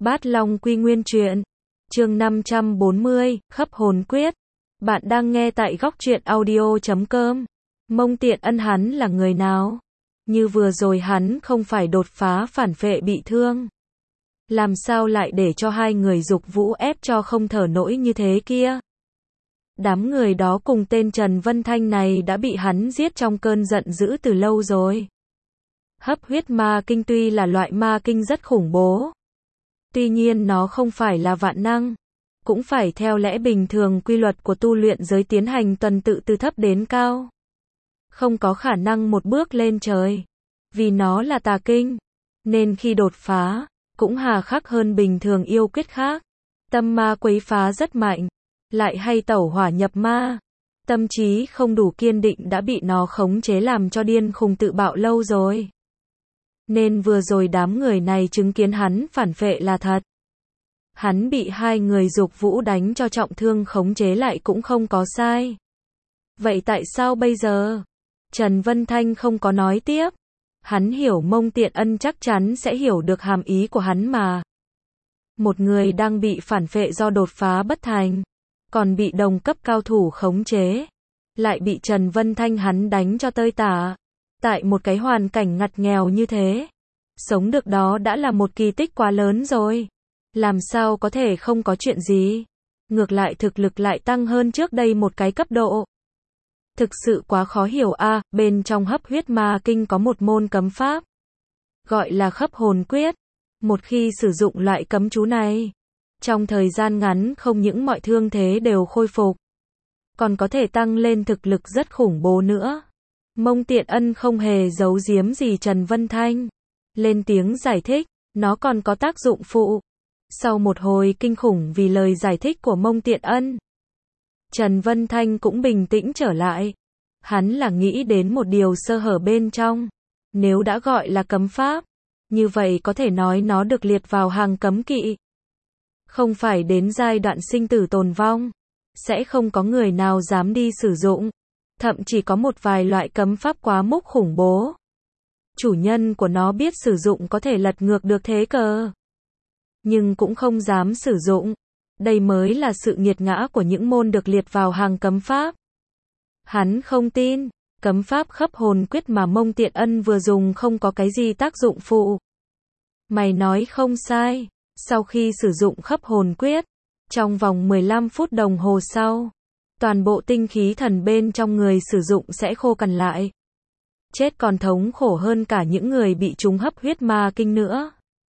Bát Long Quy Nguyên Truyện, chương 540, Khấp Hồn Quyết. Bạn đang nghe tại góc truyện audio.com. Mông Tiện Ân hắn là người nào? Như vừa rồi hắn không phải đột phá phản phệ bị thương. Làm sao lại để cho hai người Dục Vũ ép cho không thở nổi như thế kia? Đám người đó cùng tên Trần Vân Thanh này đã bị hắn giết trong cơn giận dữ từ lâu rồi. Hấp huyết ma kinh tuy là loại ma kinh rất khủng bố. Tuy nhiên nó không phải là vạn năng. Cũng phải theo lẽ bình thường quy luật của tu luyện giới tiến hành tuần tự từ thấp đến cao. Không có khả năng một bước lên trời. Vì nó là tà kinh. Nên khi đột phá, cũng hà khắc hơn bình thường yêu quyết khác. Tâm ma quấy phá rất mạnh. Lại hay tẩu hỏa nhập ma. Tâm trí không đủ kiên định đã bị nó khống chế làm cho điên khùng tự bạo lâu rồi. Nên vừa rồi đám người này chứng kiến hắn phản phệ là thật. Hắn bị hai người Dục Vũ đánh cho trọng thương khống chế lại cũng không có sai. Vậy tại sao bây giờ? Trần Vân Thanh không có nói tiếp. Hắn hiểu Mông Tiện Ân chắc chắn sẽ hiểu được hàm ý của hắn mà. Một người đang bị phản phệ do đột phá bất thành, còn bị đồng cấp cao thủ khống chế, lại bị Trần Vân Thanh hắn đánh cho tơi tả. Tại một cái hoàn cảnh ngặt nghèo như thế, sống được đó đã là một kỳ tích quá lớn rồi. Làm sao có thể không có chuyện gì? Ngược lại thực lực lại tăng hơn trước đây một cái cấp độ. Thực sự quá khó hiểu a. Bên trong hấp huyết ma kinh có một môn cấm pháp, gọi là khấp hồn quyết. Một khi sử dụng loại cấm chú này, trong thời gian ngắn không những mọi thương thế đều khôi phục, còn có thể tăng lên thực lực rất khủng bố nữa. Mông Tiện Ân không hề giấu giếm gì Trần Vân Thanh. Lên tiếng giải thích, nó còn có tác dụng phụ. Sau một hồi kinh khủng vì lời giải thích của Mông Tiện Ân, Trần Vân Thanh cũng bình tĩnh trở lại. Hắn là nghĩ đến một điều sơ hở bên trong. Nếu đã gọi là cấm pháp, như vậy có thể nói nó được liệt vào hàng cấm kỵ. Không phải đến giai đoạn sinh tử tồn vong, sẽ không có người nào dám đi sử dụng. Thậm chỉ có một vài loại cấm pháp quá mức khủng bố. Chủ nhân của nó biết sử dụng có thể lật ngược được thế cờ, nhưng cũng không dám sử dụng. Đây mới là sự nghiệt ngã của những môn được liệt vào hàng cấm pháp. Hắn không tin, cấm pháp khấp hồn quyết mà Mông Tiện Ân vừa dùng không có cái gì tác dụng phụ. Mày nói không sai, sau khi sử dụng khấp hồn quyết, trong vòng 15 phút đồng hồ sau, toàn bộ tinh khí thần bên trong người sử dụng sẽ khô cằn lại. Chết còn thống khổ hơn cả những người bị trúng hấp huyết ma kinh nữa.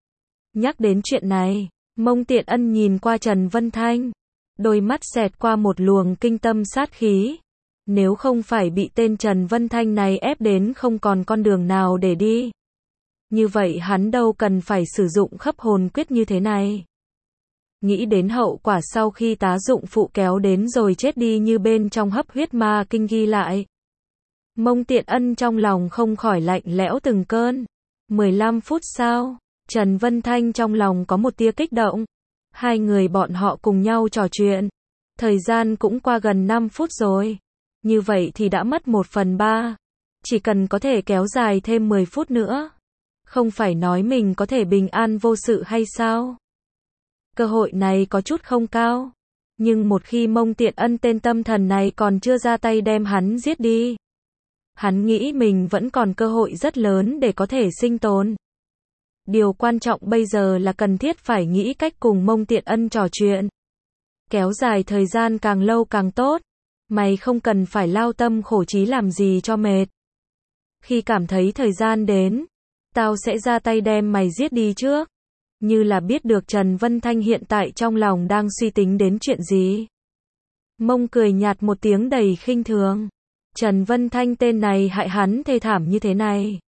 Nhắc đến chuyện này, Mông Tiện Ân nhìn qua Trần Vân Thanh, đôi mắt xẹt qua một luồng kinh tâm sát khí. Nếu không phải bị tên Trần Vân Thanh này ép đến không còn con đường nào để đi, như vậy hắn đâu cần phải sử dụng khấp hồn quyết như thế này. Nghĩ đến hậu quả sau khi tá dụng phụ kéo đến rồi chết đi như bên trong hấp huyết ma kinh ghi lại, Mông Tiện Ân trong lòng không khỏi lạnh lẽo từng cơn. 15 phút sau, Trần Vân Thanh trong lòng có một tia kích động. Hai người bọn họ cùng nhau trò chuyện. Thời gian cũng qua gần 5 phút rồi. Như vậy thì đã mất 1/3. Chỉ cần có thể kéo dài thêm 10 phút nữa, không phải nói mình có thể bình an vô sự hay sao? Cơ hội này có chút không cao. Nhưng một khi Mông Tiện Ân tên tâm thần này còn chưa ra tay đem hắn giết đi, hắn nghĩ mình vẫn còn cơ hội rất lớn để có thể sinh tồn. Điều quan trọng bây giờ là cần thiết phải nghĩ cách cùng Mông Tiện Ân trò chuyện. Kéo dài thời gian càng lâu càng tốt. Mày không cần phải lao tâm khổ trí làm gì cho mệt. Khi cảm thấy thời gian đến, tao sẽ ra tay đem mày giết đi trước. Như là biết được Trần Vân Thanh hiện tại trong lòng đang suy tính đến chuyện gì. Mông cười nhạt một tiếng đầy khinh thường. Trần Vân Thanh tên này hại hắn thê thảm như thế này.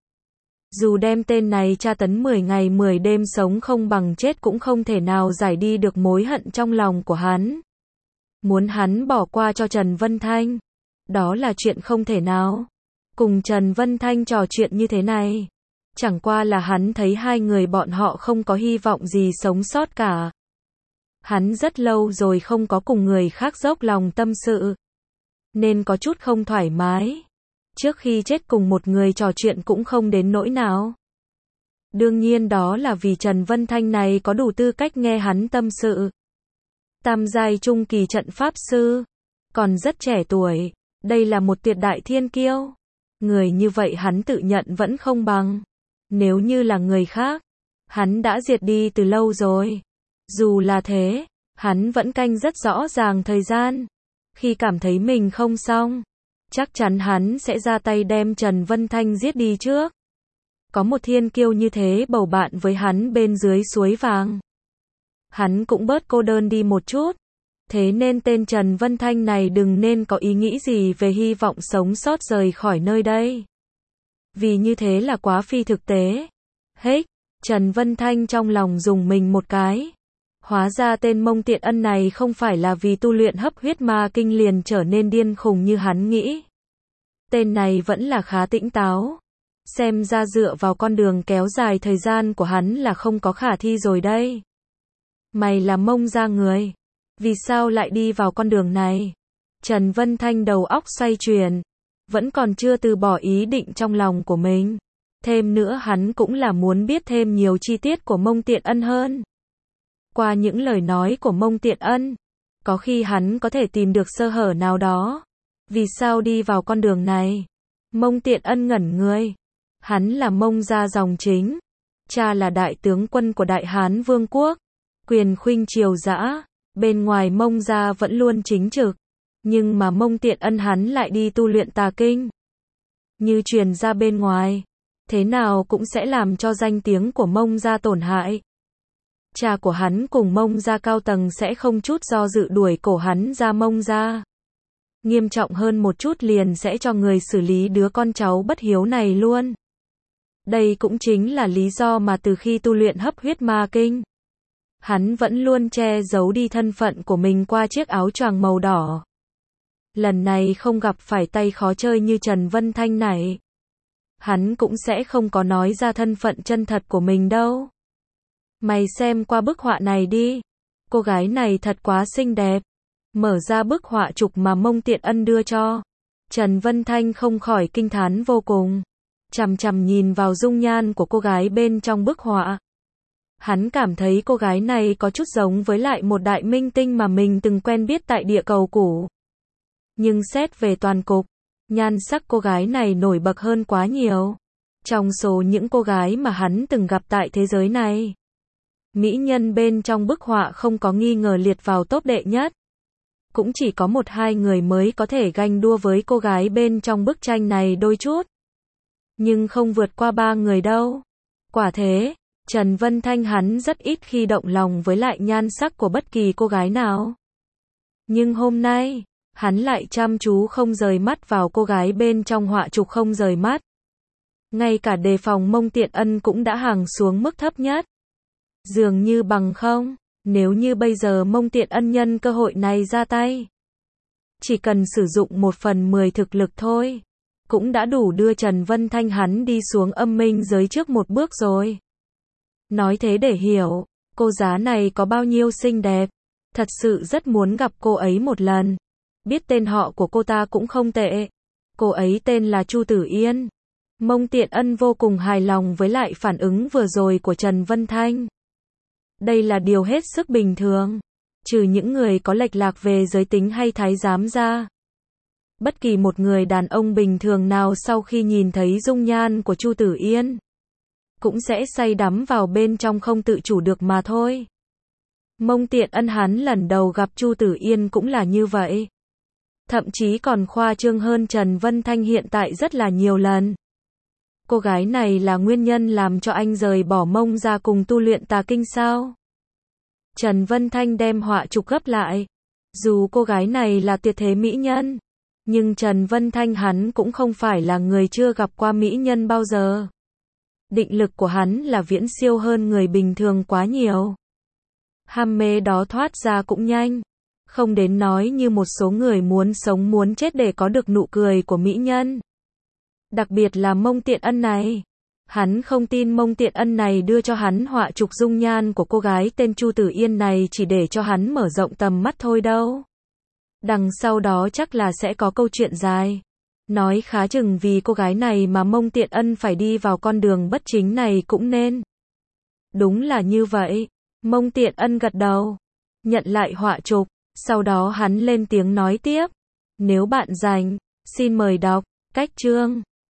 Dù đem tên này tra tấn 10 ngày 10 đêm sống không bằng chết cũng không thể nào giải đi được mối hận trong lòng của hắn. Muốn hắn bỏ qua cho Trần Vân Thanh, đó là chuyện không thể nào. Cùng Trần Vân Thanh trò chuyện như thế này, chẳng qua là hắn thấy hai người bọn họ không có hy vọng gì sống sót cả. Hắn rất lâu rồi không có cùng người khác dốc lòng tâm sự, nên có chút không thoải mái. Trước khi chết cùng một người trò chuyện cũng không đến nỗi nào. Đương nhiên đó là vì Trần Vân Thanh này có đủ tư cách nghe hắn tâm sự. Tam giai trung kỳ trận pháp sư, còn rất trẻ tuổi, đây là một tuyệt đại thiên kiêu. Người như vậy hắn tự nhận vẫn không bằng. Nếu như là người khác, hắn đã diệt đi từ lâu rồi. Dù là thế, hắn vẫn canh rất rõ ràng thời gian. Khi cảm thấy mình không xong, chắc chắn hắn sẽ ra tay đem Trần Vân Thanh giết đi trước. Có một thiên kiêu như thế bầu bạn với hắn bên dưới suối vàng, hắn cũng bớt cô đơn đi một chút. Thế nên tên Trần Vân Thanh này đừng nên có ý nghĩ gì về hy vọng sống sót rời khỏi nơi đây. Vì như thế là quá phi thực tế. Hếch, Trần Vân Thanh trong lòng rùng mình một cái. Hóa ra tên Mông Tiện Ân này không phải là vì tu luyện hấp huyết ma kinh liền trở nên điên khùng như hắn nghĩ. Tên này vẫn là khá tỉnh táo. Xem ra dựa vào con đường kéo dài thời gian của hắn là không có khả thi rồi đây. Mày là Mông gia người, vì sao lại đi vào con đường này? Trần Vân Thanh đầu óc xoay chuyển, vẫn còn chưa từ bỏ ý định trong lòng của mình. Thêm nữa hắn cũng là muốn biết thêm nhiều chi tiết của Mông Tiện Ân hơn. Qua những lời nói của Mông Tiện Ân, có khi hắn có thể tìm được sơ hở nào đó. Vì sao đi vào con đường này? Mông Tiện Ân ngẩn người. Hắn là Mông gia dòng chính, cha là đại tướng quân của Đại Hán Vương quốc, quyền khuynh triều dã, bên ngoài Mông gia vẫn luôn chính trực, nhưng mà Mông Tiện Ân hắn lại đi tu luyện tà kinh. Như truyền ra bên ngoài, thế nào cũng sẽ làm cho danh tiếng của Mông gia tổn hại. Cha của hắn cùng Mông gia cao tầng sẽ không chút do dự đuổi cổ hắn ra Mông gia. Nghiêm trọng hơn một chút liền sẽ cho người xử lý đứa con cháu bất hiếu này luôn. Đây cũng chính là lý do mà từ khi tu luyện hấp huyết ma kinh, hắn vẫn luôn che giấu đi thân phận của mình qua chiếc áo choàng màu đỏ. Lần này không gặp phải tay khó chơi như Trần Vân Thanh này, hắn cũng sẽ không có nói ra thân phận chân thật của mình đâu. Mày xem qua bức họa này đi, cô gái này thật quá xinh đẹp. Mở ra bức họa chụp mà Mông Tiện Ân đưa cho, Trần Vân Thanh không khỏi kinh thán vô cùng, chằm chằm nhìn vào dung nhan của cô gái bên trong bức họa. Hắn cảm thấy cô gái này có chút giống với lại một đại minh tinh mà mình từng quen biết tại địa cầu cũ. Nhưng xét về toàn cục, nhan sắc cô gái này nổi bật hơn quá nhiều. Trong số những cô gái mà hắn từng gặp tại thế giới này, mỹ nhân bên trong bức họa không có nghi ngờ liệt vào top đệ nhất. Cũng chỉ có 1-2 người mới có thể ganh đua với cô gái bên trong bức tranh này đôi chút. Nhưng không vượt qua 3 người đâu. Quả thế, Trần Vân Thanh hắn rất ít khi động lòng với lại nhan sắc của bất kỳ cô gái nào. Nhưng hôm nay, hắn lại chăm chú không rời mắt vào cô gái bên trong họa chụp không rời mắt. Ngay cả đề phòng Mông Tiện Ân cũng đã hàng xuống mức thấp nhất. Dường như bằng không, nếu như bây giờ Mông Tiện Ân nhân cơ hội này ra tay, chỉ cần sử dụng 1/10 thực lực thôi, cũng đã đủ đưa Trần Vân Thanh hắn đi xuống âm minh giới trước một bước rồi. Nói thế để hiểu, cô giá này có bao nhiêu xinh đẹp, thật sự rất muốn gặp cô ấy một lần. Biết tên họ của cô ta cũng không tệ. Cô ấy tên là Chu Tử Yên. Mông Tiện Ân vô cùng hài lòng với lại phản ứng vừa rồi của Trần Vân Thanh. Đây là điều hết sức bình thường, trừ những người có lệch lạc về giới tính hay thái giám ra. Bất kỳ một người đàn ông bình thường nào sau khi nhìn thấy dung nhan của Chu Tử Yên, cũng sẽ say đắm vào bên trong không tự chủ được mà thôi. Mông Tiện Ân hắn lần đầu gặp Chu Tử Yên cũng là như vậy. Thậm chí còn khoa trương hơn Trần Vân Thanh hiện tại rất là nhiều lần. Cô gái này là nguyên nhân làm cho anh rời bỏ Mông ra cùng tu luyện tà kinh sao? Trần Vân Thanh đem họa chụp gấp lại. Dù cô gái này là tuyệt thế mỹ nhân, nhưng Trần Vân Thanh hắn cũng không phải là người chưa gặp qua mỹ nhân bao giờ. Định lực của hắn là viễn siêu hơn người bình thường quá nhiều. Ham mê đó thoát ra cũng nhanh. Không đến nói như một số người muốn sống muốn chết để có được nụ cười của mỹ nhân. Đặc biệt là Mông Tiện Ân này. Hắn không tin Mông Tiện Ân này đưa cho hắn họa chụp dung nhan của cô gái tên Chu Tử Yên này chỉ để cho hắn mở rộng tầm mắt thôi đâu. Đằng sau đó chắc là sẽ có câu chuyện dài. Nói khá chừng vì cô gái này mà Mông Tiện Ân phải đi vào con đường bất chính này cũng nên. Đúng là như vậy. Mông Tiện Ân gật đầu. Nhận lại họa chụp. Sau đó hắn lên tiếng nói tiếp. Nếu bạn rảnh, xin mời đọc. Cách chương.